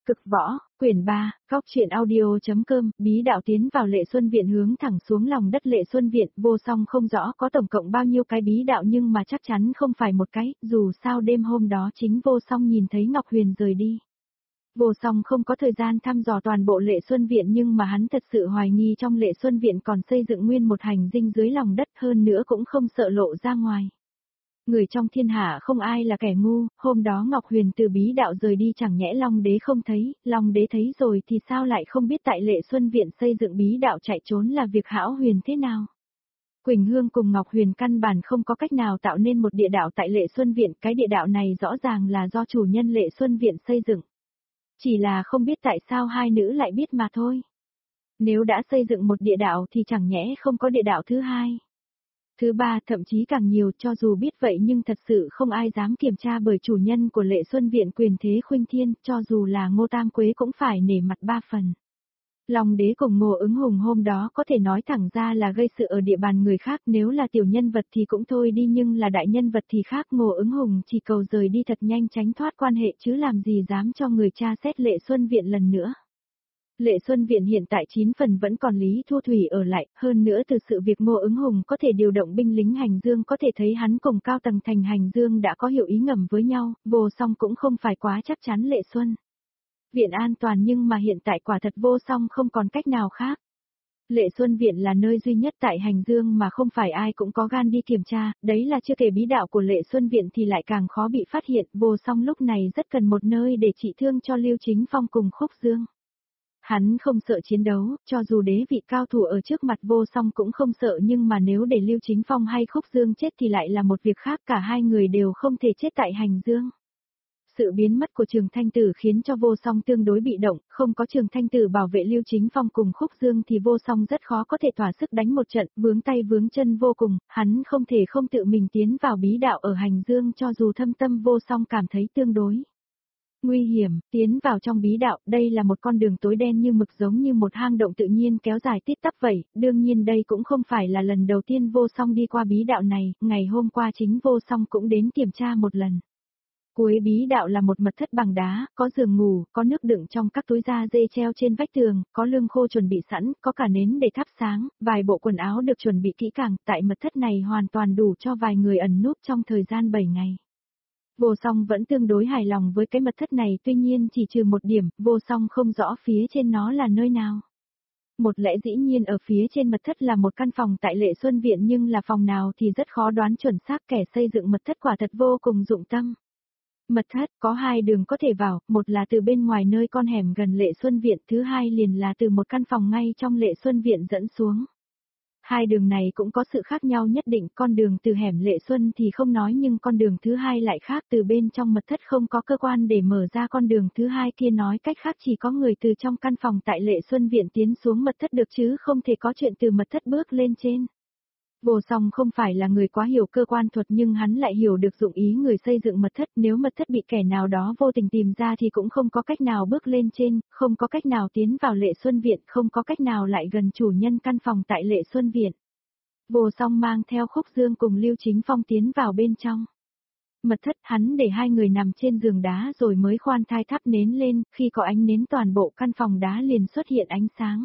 Cực võ, quyển 3, góc truyện audio.com, bí đạo tiến vào Lệ Xuân Viện hướng thẳng xuống lòng đất Lệ Xuân Viện, Vô Song không rõ có tổng cộng bao nhiêu cái bí đạo nhưng mà chắc chắn không phải một cái, dù sao đêm hôm đó chính Vô Song nhìn thấy Ngọc Huyền rời đi. Vô Song không có thời gian thăm dò toàn bộ Lệ Xuân Viện nhưng mà hắn thật sự hoài nghi trong Lệ Xuân Viện còn xây dựng nguyên một hành dinh dưới lòng đất hơn nữa cũng không sợ lộ ra ngoài. Người trong thiên hạ không ai là kẻ ngu, hôm đó Ngọc Huyền từ bí đạo rời đi chẳng nhẽ Long Đế không thấy, Long Đế thấy rồi thì sao lại không biết tại Lệ Xuân Viện xây dựng bí đạo chạy trốn là việc hão huyền thế nào. Quỳnh Hương cùng Ngọc Huyền căn bản không có cách nào tạo nên một địa đạo tại Lệ Xuân Viện, cái địa đạo này rõ ràng là do chủ nhân Lệ Xuân Viện xây dựng. Chỉ là không biết tại sao hai nữ lại biết mà thôi. Nếu đã xây dựng một địa đạo thì chẳng nhẽ không có địa đạo thứ hai. Thứ ba thậm chí càng nhiều, cho dù biết vậy nhưng thật sự không ai dám kiểm tra bởi chủ nhân của Lệ Xuân Viện quyền thế khuynh thiên, cho dù là Ngô Tam Quế cũng phải nể mặt ba phần. Long Đế cùng Ngô Ứng Hùng hôm đó có thể nói thẳng ra là gây sự ở địa bàn người khác, nếu là tiểu nhân vật thì cũng thôi đi nhưng là đại nhân vật thì khác. Ngô Ứng Hùng chỉ cầu rời đi thật nhanh tránh thoát quan hệ chứ làm gì dám cho người cha xét Lệ Xuân Viện lần nữa. Lệ Xuân Viện hiện tại 9 phần vẫn còn Lý Thu Thủy ở lại, hơn nữa từ sự việc Ngô Ứng Hùng có thể điều động binh lính Hành Dương có thể thấy hắn cùng cao tầng thành Hành Dương đã có hiệu ý ngầm với nhau, Vô Song cũng không phải quá chắc chắn Lệ Xuân Viện an toàn nhưng mà hiện tại quả thật Vô Song không còn cách nào khác. Lệ Xuân Viện là nơi duy nhất tại Hành Dương mà không phải ai cũng có gan đi kiểm tra, đấy là chưa kể bí đạo của Lệ Xuân Viện thì lại càng khó bị phát hiện, Vô Song lúc này rất cần một nơi để trị thương cho Lưu Chính Phong cùng Khúc Dương. Hắn không sợ chiến đấu, cho dù đế vị cao thủ ở trước mặt Vô Song cũng không sợ nhưng mà nếu để Lưu Chính Phong hay Khúc Dương chết thì lại là một việc khác, cả hai người đều không thể chết tại Hành Dương. Sự biến mất của Trường Thanh Tử khiến cho Vô Song tương đối bị động, không có Trường Thanh Tử bảo vệ Lưu Chính Phong cùng Khúc Dương thì Vô Song rất khó có thể thỏa sức đánh một trận, vướng tay vướng chân vô cùng, hắn không thể không tự mình tiến vào bí đạo ở Hành Dương cho dù thâm tâm Vô Song cảm thấy tương đối nguy hiểm, tiến vào trong bí đạo, đây là một con đường tối đen như mực giống như một hang động tự nhiên kéo dài tít tắp vậy, đương nhiên đây cũng không phải là lần đầu tiên Vô Song đi qua bí đạo này, ngày hôm qua chính Vô Song cũng đến kiểm tra một lần. Cuối bí đạo là một mật thất bằng đá, có giường ngủ, có nước đựng trong các túi da dê treo trên vách tường, có lương khô chuẩn bị sẵn, có cả nến để thắp sáng, vài bộ quần áo được chuẩn bị kỹ càng, tại mật thất này hoàn toàn đủ cho vài người ẩn núp trong thời gian 7 ngày. Vô Song vẫn tương đối hài lòng với cái mật thất này, tuy nhiên chỉ trừ một điểm, Vô Song không rõ phía trên nó là nơi nào. Một lẽ dĩ nhiên ở phía trên mật thất là một căn phòng tại Lệ Xuân Viện nhưng là phòng nào thì rất khó đoán chuẩn xác, kẻ xây dựng mật thất quả thật vô cùng dụng tâm. Mật thất có hai đường có thể vào, một là từ bên ngoài nơi con hẻm gần Lệ Xuân Viện, thứ hai liền là từ một căn phòng ngay trong Lệ Xuân Viện dẫn xuống. Hai đường này cũng có sự khác nhau nhất định, con đường từ hẻm Lệ Xuân thì không nói nhưng con đường thứ hai lại khác, từ bên trong mật thất không có cơ quan để mở ra con đường thứ hai kia, nói cách khác chỉ có người từ trong căn phòng tại Lệ Xuân Viện tiến xuống mật thất được chứ không thể có chuyện từ mật thất bước lên trên. Vô Song không phải là người quá hiểu cơ quan thuật nhưng hắn lại hiểu được dụng ý người xây dựng mật thất, nếu mật thất bị kẻ nào đó vô tình tìm ra thì cũng không có cách nào bước lên trên, không có cách nào tiến vào Lệ Xuân Viện, không có cách nào lại gần chủ nhân căn phòng tại Lệ Xuân Viện. Vô Song mang theo Khúc Dương cùng Lưu Chính Phong tiến vào bên trong mật thất, hắn để hai người nằm trên giường đá rồi mới khoan thai thắp nến lên, khi có ánh nến toàn bộ căn phòng đá liền xuất hiện ánh sáng.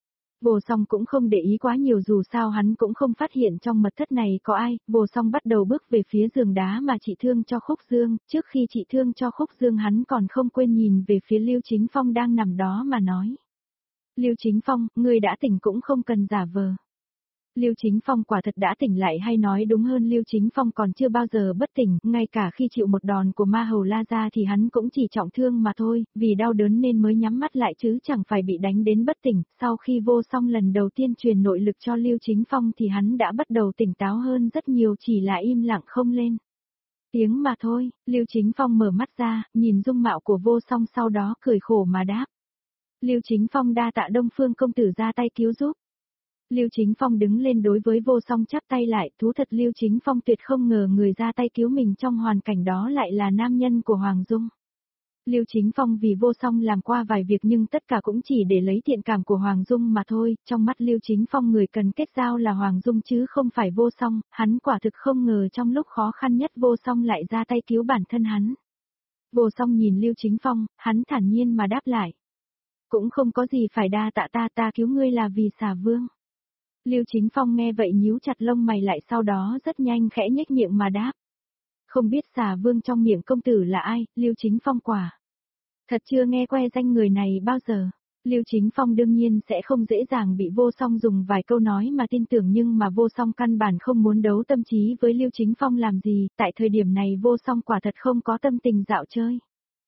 Vô Song cũng không để ý quá nhiều dù sao hắn cũng không phát hiện trong mật thất này có ai, Vô Song bắt đầu bước về phía giường đá mà trị thương cho Khúc Dương, trước khi trị thương cho Khúc Dương hắn còn không quên nhìn về phía Lưu Chính Phong đang nằm đó mà nói. Lưu Chính Phong, ngươi đã tỉnh cũng không cần giả vờ. Lưu Chính Phong quả thật đã tỉnh lại, hay nói đúng hơn Lưu Chính Phong còn chưa bao giờ bất tỉnh, ngay cả khi chịu một đòn của Ma Hầu La Gia thì hắn cũng chỉ trọng thương mà thôi, vì đau đớn nên mới nhắm mắt lại chứ chẳng phải bị đánh đến bất tỉnh. Sau khi Vô Song lần đầu tiên truyền nội lực cho Lưu Chính Phong thì hắn đã bắt đầu tỉnh táo hơn rất nhiều, chỉ là im lặng không lên tiếng mà thôi. Lưu Chính Phong mở mắt ra, nhìn dung mạo của Vô Song sau đó cười khổ mà đáp. Lưu Chính Phong đa tạ Đông Phương công tử ra tay cứu giúp. Lưu Chính Phong đứng lên đối với Vô Song chắp tay lại, thú thật Lưu Chính Phong tuyệt không ngờ người ra tay cứu mình trong hoàn cảnh đó lại là nam nhân của Hoàng Dung. Lưu Chính Phong vì Vô Song làm qua vài việc nhưng tất cả cũng chỉ để lấy thiện cảm của Hoàng Dung mà thôi, trong mắt Lưu Chính Phong người cần kết giao là Hoàng Dung chứ không phải Vô Song, hắn quả thực không ngờ trong lúc khó khăn nhất Vô Song lại ra tay cứu bản thân hắn. Vô Song nhìn Lưu Chính Phong, hắn thản nhiên mà đáp lại. Cũng không có gì phải đa tạ ta cứu ngươi là vì Xà Vương. Lưu Chính Phong nghe vậy nhíu chặt lông mày lại, sau đó rất nhanh khẽ nhếch miệng mà đáp. Không biết Xà Vương trong miệng công tử là ai, Lưu Chính Phong quả. Thật chưa nghe qua danh người này bao giờ. Lưu Chính Phong đương nhiên sẽ không dễ dàng bị Vô Song dùng vài câu nói mà tin tưởng, nhưng mà Vô Song căn bản không muốn đấu tâm trí với Lưu Chính Phong làm gì, tại thời điểm này Vô Song quả thật không có tâm tình dạo chơi.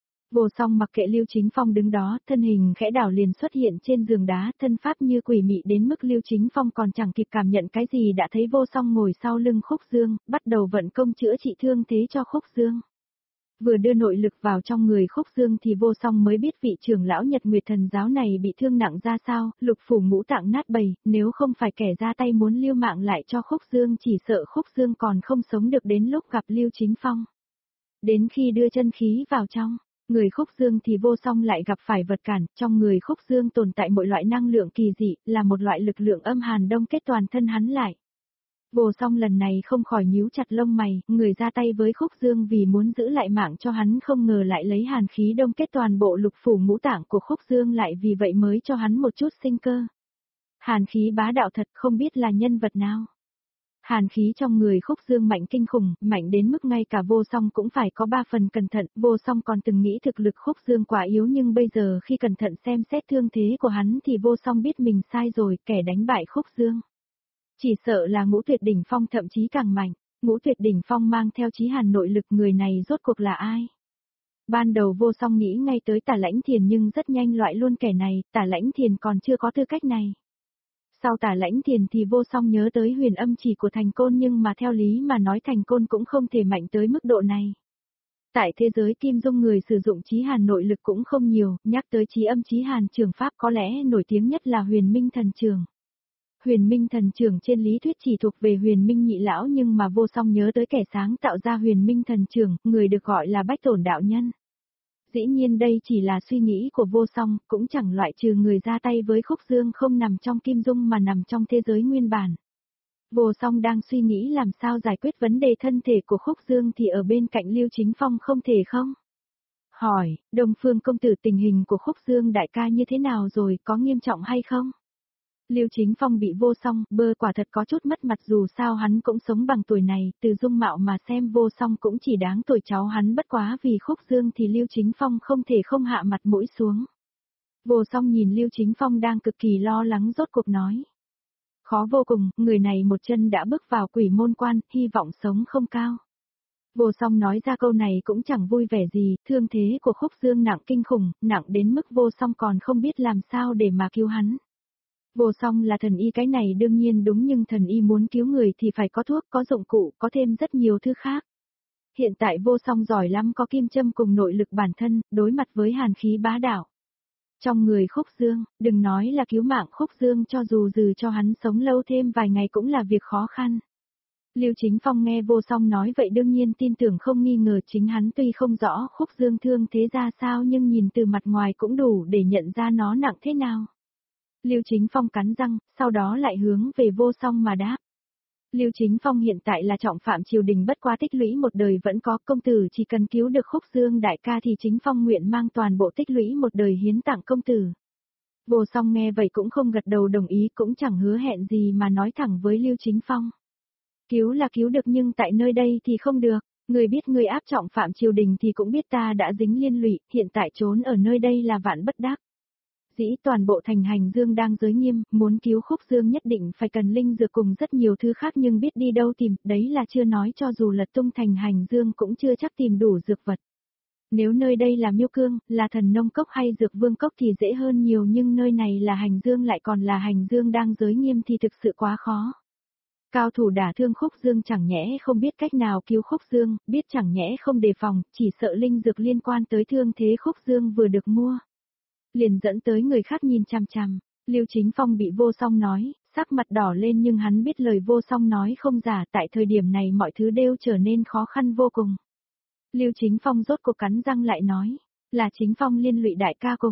Vô Song mặc kệ Lưu Chính Phong đứng đó, thân hình khẽ đảo liền xuất hiện trên giường đá, thân pháp như quỷ mị đến mức Lưu Chính Phong còn chẳng kịp cảm nhận cái gì đã thấy Vô Song ngồi sau lưng Khúc Dương, bắt đầu vận công chữa trị thương thế cho Khúc Dương. Vừa đưa nội lực vào trong người Khúc Dương thì Vô Song mới biết vị trưởng lão Nhật Nguyệt Thần giáo này bị thương nặng ra sao, lục phủ ngũ tạng nát bầy, nếu không phải kẻ ra tay muốn lưu mạng lại cho Khúc Dương chỉ sợ Khúc Dương còn không sống được đến lúc gặp Lưu Chính Phong. Đến khi đưa chân khí vào trong người Khúc Dương thì Vô Song lại gặp phải vật cản, trong người Khúc Dương tồn tại một loại năng lượng kỳ dị, là một loại lực lượng âm hàn đông kết toàn thân hắn lại. Vô Song lần này không khỏi nhíu chặt lông mày, người ra tay với Khúc Dương vì muốn giữ lại mạng cho hắn không ngờ lại lấy hàn khí đông kết toàn bộ lục phủ ngũ tạng của Khúc Dương lại vì vậy mới cho hắn một chút sinh cơ. Hàn khí bá đạo thật, không biết là nhân vật nào. Hàn khí trong người Khúc Dương mạnh kinh khủng, mạnh đến mức ngay cả Vô Song cũng phải có 3 phần cẩn thận, Vô Song còn từng nghĩ thực lực Khúc Dương quá yếu nhưng bây giờ khi cẩn thận xem xét thương thế của hắn thì Vô Song biết mình sai rồi, kẻ đánh bại Khúc Dương. Chỉ sợ là Ngũ Tuyệt Đỉnh Phong, thậm chí càng mạnh. Ngũ Tuyệt Đỉnh Phong mang theo chí hàn nội lực, người này rốt cuộc là ai? Ban đầu Vô Song nghĩ ngay tới Tả Lãnh Thiền nhưng rất nhanh loại luôn kẻ này, Tả Lãnh Thiền còn chưa có tư cách này. Sau Tả Lãnh Thiền thì Vô Song nhớ tới huyền âm chỉ của Thành Côn, nhưng mà theo lý mà nói Thành Côn cũng không thể mạnh tới mức độ này. Tại thế giới Kim Dung người sử dụng chí hàn nội lực cũng không nhiều, nhắc tới chí âm chí hàn trường pháp có lẽ nổi tiếng nhất là Huyền Minh Thần Trường. Huyền Minh Thần Trường trên lý thuyết chỉ thuộc về Huyền Minh nhị lão, nhưng mà Vô Song nhớ tới kẻ sáng tạo ra Huyền Minh Thần Trường, người được gọi là Bách Tổn đạo nhân. Dĩ nhiên đây chỉ là suy nghĩ của Vô Song, cũng chẳng loại trừ người ra tay với Khúc Dương không nằm trong Kim Dung mà nằm trong thế giới nguyên bản. Vô Song đang suy nghĩ làm sao giải quyết vấn đề thân thể của Khúc Dương thì ở bên cạnh Lưu Chính Phong không thể không hỏi, Đông Phương công tử, tình hình của Khúc Dương đại ca như thế nào rồi, có nghiêm trọng hay không? Lưu Chính Phong bị Vô Song bơ quả thật có chút mất mặt, dù sao hắn cũng sống bằng tuổi này, từ dung mạo mà xem Vô Song cũng chỉ đáng tuổi cháu hắn, bất quá vì Khúc Dương thì Lưu Chính Phong không thể không hạ mặt mũi xuống. Vô Song nhìn Lưu Chính Phong đang cực kỳ lo lắng rốt cuộc nói. Khó vô cùng, người này một chân đã bước vào quỷ môn quan, hy vọng sống không cao. Vô Song nói ra câu này cũng chẳng vui vẻ gì, thương thế của Khúc Dương nặng kinh khủng, nặng đến mức Vô Song còn không biết làm sao để mà cứu hắn. Vô Song là thần y, cái này đương nhiên đúng, nhưng thần y muốn cứu người thì phải có thuốc, có dụng cụ, có thêm rất nhiều thứ khác. Hiện tại Vô Song giỏi lắm, có kim châm cùng nội lực bản thân, đối mặt với hàn khí bá đạo trong người Khúc Dương, đừng nói là cứu mạng Khúc Dương, cho dù cho hắn sống lâu thêm vài ngày cũng là việc khó khăn. Lưu Chính Phong nghe Vô Song nói vậy đương nhiên tin tưởng không nghi ngờ, chính hắn tuy không rõ Khúc Dương thương thế ra sao nhưng nhìn từ mặt ngoài cũng đủ để nhận ra nó nặng thế nào. Lưu Chính Phong cắn răng, sau đó lại hướng về Vô Song mà đáp. Lưu Chính Phong hiện tại là trọng phạm triều đình, bất quá tích lũy một đời vẫn có, công tử chỉ cần cứu được Khúc Dương đại ca thì chính Phong nguyện mang toàn bộ tích lũy một đời hiến tặng công tử. Vô Song nghe vậy cũng không gật đầu đồng ý, cũng chẳng hứa hẹn gì mà nói thẳng với Lưu Chính Phong. Cứu là cứu được nhưng tại nơi đây thì không được, người biết người áp trọng phạm triều đình thì cũng biết ta đã dính liên lụy, hiện tại trốn ở nơi đây là vạn bất đắc. Dĩ toàn bộ thành Hành Dương đang giới nghiêm, muốn cứu Khúc Dương nhất định phải cần linh dược cùng rất nhiều thứ khác, nhưng biết đi đâu tìm, đấy là chưa nói, cho dù lật tung thành Hành Dương cũng chưa chắc tìm đủ dược vật. Nếu nơi đây là Miêu Cương, là Thần Nông Cốc hay Dược Vương Cốc thì dễ hơn nhiều, nhưng nơi này là Hành Dương lại còn là Hành Dương đang giới nghiêm thì thực sự quá khó. Cao thủ đả thương Khúc Dương chẳng nhẽ không biết cách nào cứu Khúc Dương, biết chẳng nhẽ không đề phòng, chỉ sợ linh dược liên quan tới thương thế Khúc Dương vừa được mua liền dẫn tới người khác nhìn chằm chằm. Lưu Chính Phong bị Vô Song nói, sắc mặt đỏ lên, nhưng hắn biết lời Vô Song nói không giả, tại thời điểm này mọi thứ đều trở nên khó khăn vô cùng. Lưu Chính Phong rốt cuộc cắn răng lại nói, là Chính Phong liên lụy đại ca cùng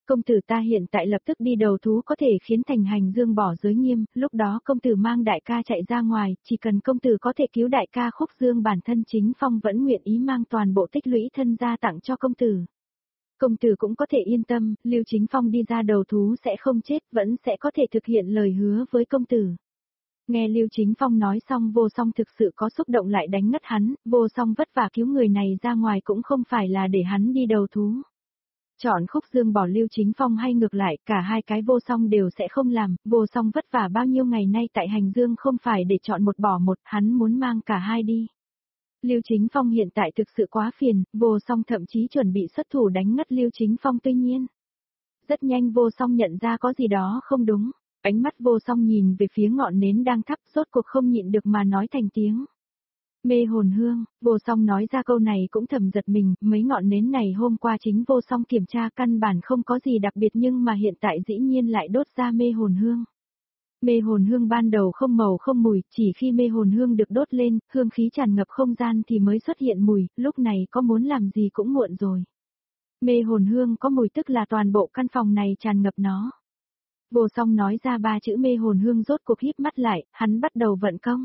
Công tử ta hiện tại lập tức đi đầu thú có thể khiến Thành Hành Dương bỏ giới nghiêm, lúc đó công tử mang đại ca chạy ra ngoài, chỉ cần công tử có thể cứu đại ca Khúc Dương bản thân Chính Phong vẫn nguyện ý mang toàn bộ tích lũy thân gia tặng cho công tử. Công tử cũng có thể yên tâm, Lưu Chính Phong đi ra đầu thú sẽ không chết, vẫn sẽ có thể thực hiện lời hứa với công tử. Nghe Lưu Chính Phong nói xong Vô Song thực sự có xúc động lại đánh ngất hắn, Vô Song vất vả cứu người này ra ngoài cũng không phải là để hắn đi đầu thú. Chọn Khúc Dương bỏ Lưu Chính Phong hay ngược lại, cả hai cái Vô Song đều sẽ không làm, Vô Song vất vả bao nhiêu ngày nay tại Hành Dương không phải để chọn một bỏ một, hắn muốn mang cả hai đi. Lưu Chính Phong hiện tại thực sự quá phiền, Vô Song thậm chí chuẩn bị xuất thủ đánh ngất Lưu Chính Phong tuy nhiên. Rất nhanh Vô Song nhận ra có gì đó không đúng, ánh mắt Vô Song nhìn về phía ngọn nến đang thắp rốt cuộc không nhịn được mà nói thành tiếng. Mê hồn hương, Vô Song nói ra câu này cũng thầm giật mình, mấy ngọn nến này hôm qua chính Vô Song kiểm tra căn bản không có gì đặc biệt nhưng mà hiện tại dĩ nhiên lại đốt ra mê hồn hương. Mê hồn hương ban đầu không màu không mùi, chỉ khi mê hồn hương được đốt lên, hương khí tràn ngập không gian thì mới xuất hiện mùi, lúc này có muốn làm gì cũng muộn rồi. Mê hồn hương có mùi tức là toàn bộ căn phòng này tràn ngập nó. Vô Song nói ra ba chữ mê hồn hương rốt cuộc híp mắt lại, hắn bắt đầu vận công.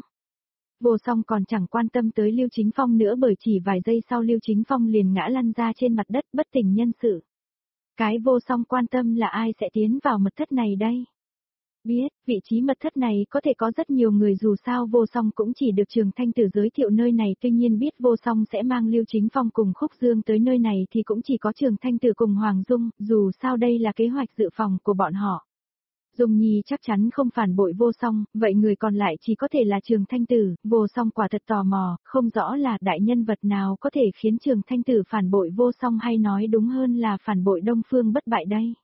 Vô Song còn chẳng quan tâm tới Lưu Chính Phong nữa bởi chỉ vài giây sau Lưu Chính Phong liền ngã lăn ra trên mặt đất bất tỉnh nhân sự. Cái Vô Song quan tâm là ai sẽ tiến vào mật thất này đây? Biết, vị trí mật thất này có thể có rất nhiều người dù sao Vô Song cũng chỉ được Trường Thanh Tử giới thiệu nơi này tuy nhiên biết Vô Song sẽ mang Lưu Chính Phong cùng Khúc Dương tới nơi này thì cũng chỉ có Trường Thanh Tử cùng Hoàng Dung, dù sao đây là kế hoạch dự phòng của bọn họ. Dung Nhi chắc chắn không phản bội Vô Song, vậy người còn lại chỉ có thể là Trường Thanh Tử, Vô Song quả thật tò mò, không rõ là đại nhân vật nào có thể khiến Trường Thanh Tử phản bội Vô Song hay nói đúng hơn là phản bội Đông Phương Bất Bại đây.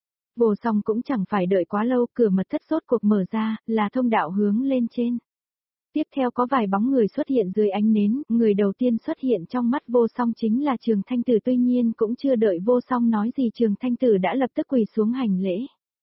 Vô Song cũng chẳng phải đợi quá lâu, cửa mật thất rốt cuộc mở ra, là thông đạo hướng lên trên. Tiếp theo có vài bóng người xuất hiện dưới ánh nến, người đầu tiên xuất hiện trong mắt Vô Song chính là Trường Thanh Tử tuy nhiên cũng chưa đợi Vô Song nói gì Trường Thanh Tử đã lập tức quỳ xuống hành lễ.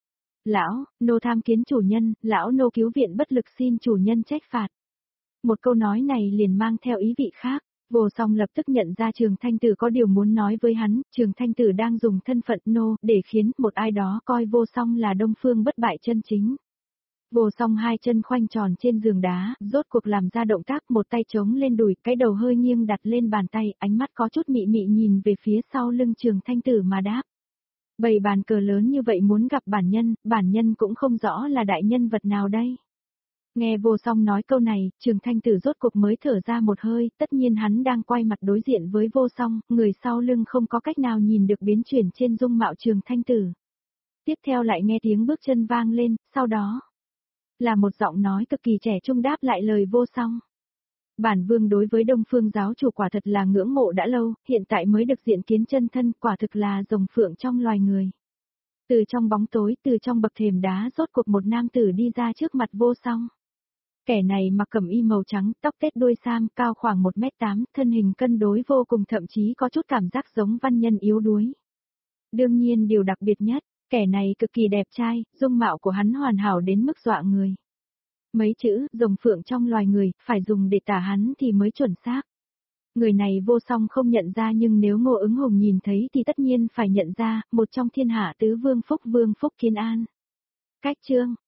Lão, nô tham kiến chủ nhân, lão nô cứu viện bất lực xin chủ nhân trách phạt. Một câu nói này liền mang theo ý vị khác. Vô Song lập tức nhận ra Trường Thanh Tử có điều muốn nói với hắn, Trường Thanh Tử đang dùng thân phận nô để khiến một ai đó coi Vô Song là Đông Phương Bất Bại chân chính. Vô Song hai chân khoanh tròn trên giường đá, rốt cuộc làm ra động tác một tay chống lên đùi, cái đầu hơi nghiêng đặt lên bàn tay, ánh mắt có chút mị mị nhìn về phía sau lưng Trường Thanh Tử mà đáp. Bày bàn cờ lớn như vậy muốn gặp bản nhân cũng không rõ là đại nhân vật nào đây. Nghe Vô Song nói câu này, Trường Thanh Tử rốt cuộc mới thở ra một hơi, tất nhiên hắn đang quay mặt đối diện với Vô Song, người sau lưng không có cách nào nhìn được biến chuyển trên dung mạo Trường Thanh Tử. Tiếp theo lại nghe tiếng bước chân vang lên, sau đó là một giọng nói cực kỳ trẻ trung đáp lại lời Vô Song. Bản vương đối với Đông Phương giáo chủ quả thật là ngưỡng mộ đã lâu, hiện tại mới được diện kiến chân thân, quả thực là rồng phượng trong loài người. Từ trong bóng tối, từ trong bậc thềm đá rốt cuộc một nam tử đi ra trước mặt Vô Song. Kẻ này mặc cẩm y màu trắng, tóc tết đuôi sam, cao khoảng 1m8, thân hình cân đối vô cùng thậm chí có chút cảm giác giống văn nhân yếu đuối. Đương nhiên điều đặc biệt nhất, kẻ này cực kỳ đẹp trai, dung mạo của hắn hoàn hảo đến mức dọa người. Mấy chữ, rồng phượng trong loài người, phải dùng để tả hắn thì mới chuẩn xác. Người này Vô Song không nhận ra nhưng nếu Ngô Ứng Hùng nhìn thấy thì tất nhiên phải nhận ra, một trong thiên hạ tứ vương phúc Kiến An. Cách chương